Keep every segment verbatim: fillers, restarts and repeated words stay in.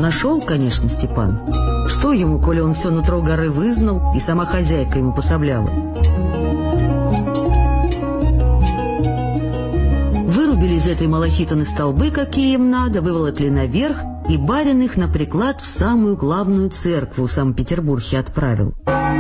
Нашел, конечно, Степан. Что ему, коли он все нутро горы вызнал, и сама хозяйка ему пособляла? Вырубили из этой малахитаны столбы, какие им надо, выволокли наверх, и барин их на приклад в самую главную церковь в Санкт-Петербурге отправил.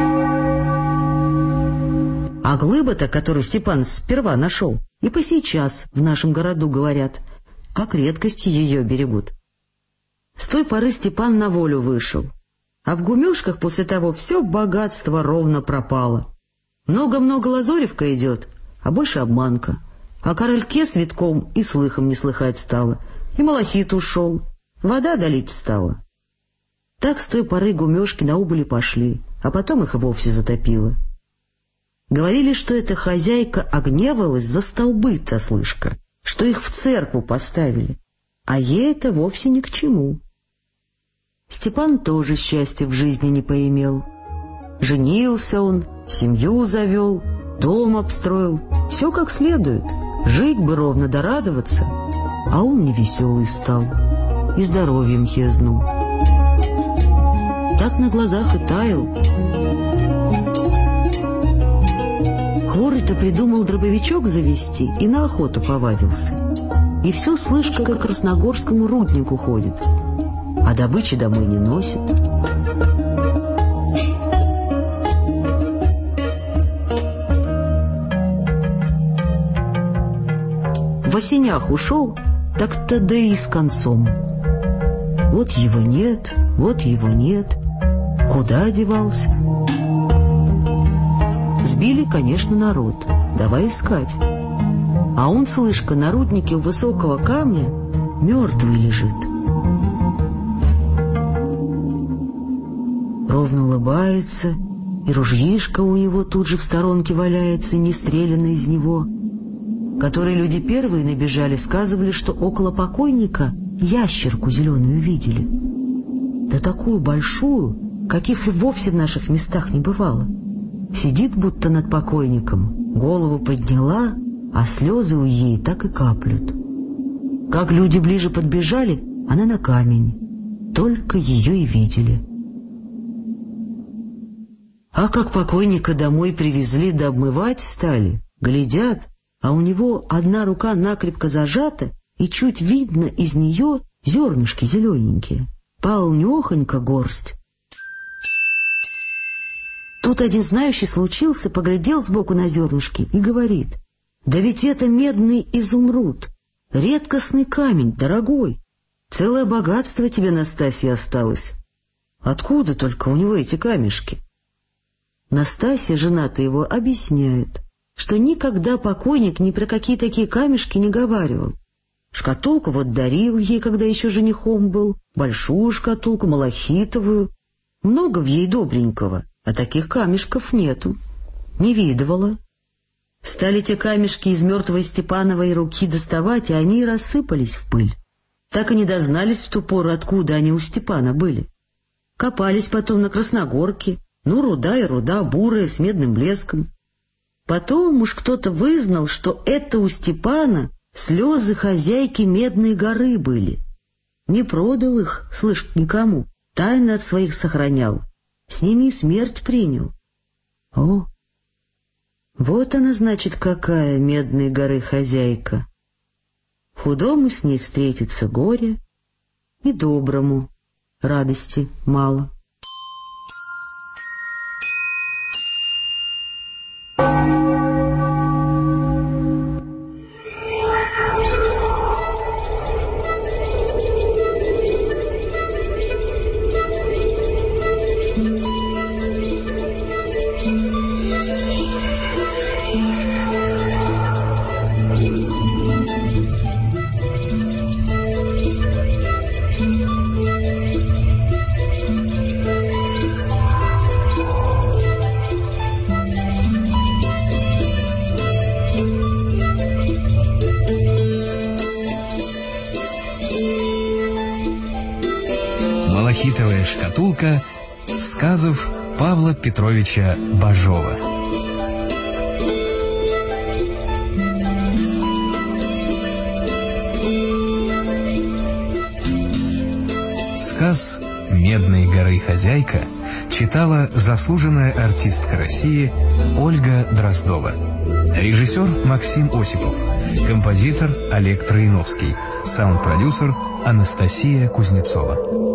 А глыба-то, которую Степан сперва нашел, и по сейчас в нашем городу, говорят, как редкости ее берегут. С той поры Степан на волю вышел, а в гумешках после того все богатство ровно пропало. Много-много лазоревка идет, а больше обманка. О корольке с витком и слыхом не слыхать стало, и малахит ушел, вода долить стала. Так с той поры гумешки на убыли пошли, а потом их и вовсе затопило. Говорили, что эта хозяйка огневалась за столбы-то, слышка, что их в церковь поставили, а ей это вовсе ни к чему. Степан тоже счастья в жизни не поимел. Женился он, семью завел, дом обстроил, все как следует, жить бы ровно да радоваться, а он невеселый стал и здоровьем хезнул. Так на глазах и таял. Хворый-то придумал дробовичок завести и на охоту повадился. И все, слышка, к красногорскому руднику ходит, а добычи домой не носит. В осенях ушел, так-то да и с концом. Вот его нет, вот его нет. Куда девался? Сбили, конечно, народ. Давай искать. А он, слышка, на руднике у высокого камня мертвый лежит. Ровно улыбается, и ружьишко у него тут же в сторонке валяется, не стрелянно из него. Которые люди первые набежали, сказывали, что около покойника ящерку зеленую видели. Да такую большую, каких и вовсе в наших местах не бывало. Сидит будто над покойником, голову подняла, а слезы у ей так и каплют. Как люди ближе подбежали, она на камень. Только ее и видели. А как покойника домой привезли да обмывать стали, глядят, а у него одна рука накрепко зажата, и чуть видно из нее зернышки зелененькие. Полнехонько горсть. Тут один знающий случился, поглядел сбоку на зернышки и говорит: «Да ведь это медный изумруд, редкостный камень, дорогой. Целое богатство тебе, Настасья, осталось. Откуда только у него эти камешки?» Настасья, жена-то его, объясняет, что никогда покойник ни про какие такие камешки не говаривал. Шкатулку вот дарил ей, когда еще женихом был, большую шкатулку, малахитовую. Много в ей добренького, а таких камешков нету. Не видывала. Стали те камешки из мертвой Степановой руки доставать, и они и рассыпались в пыль. Так и не дознались в ту пору, откуда они у Степана были. Копались потом на Красногорке, ну, руда и руда, бурая, с медным блеском. Потом уж кто-то вызнал, что это у Степана слезы хозяйки Медной горы были. Не продал их, слышь, никому, тайно от своих сохранял. С ними и смерть принял. О, вот она, значит, какая Медной горы хозяйка. Худому с ней встретится горе, и доброму радости мало. «Малахитовая шкатулка» сказов Павла Петровича Бажова. Рассказ «Медной горы хозяйка» читала заслуженная артистка России Ольга Дроздова. Режиссер Максим Осипов. Композитор Олег Троиновский. Саунд-продюсер Анастасия Кузнецова.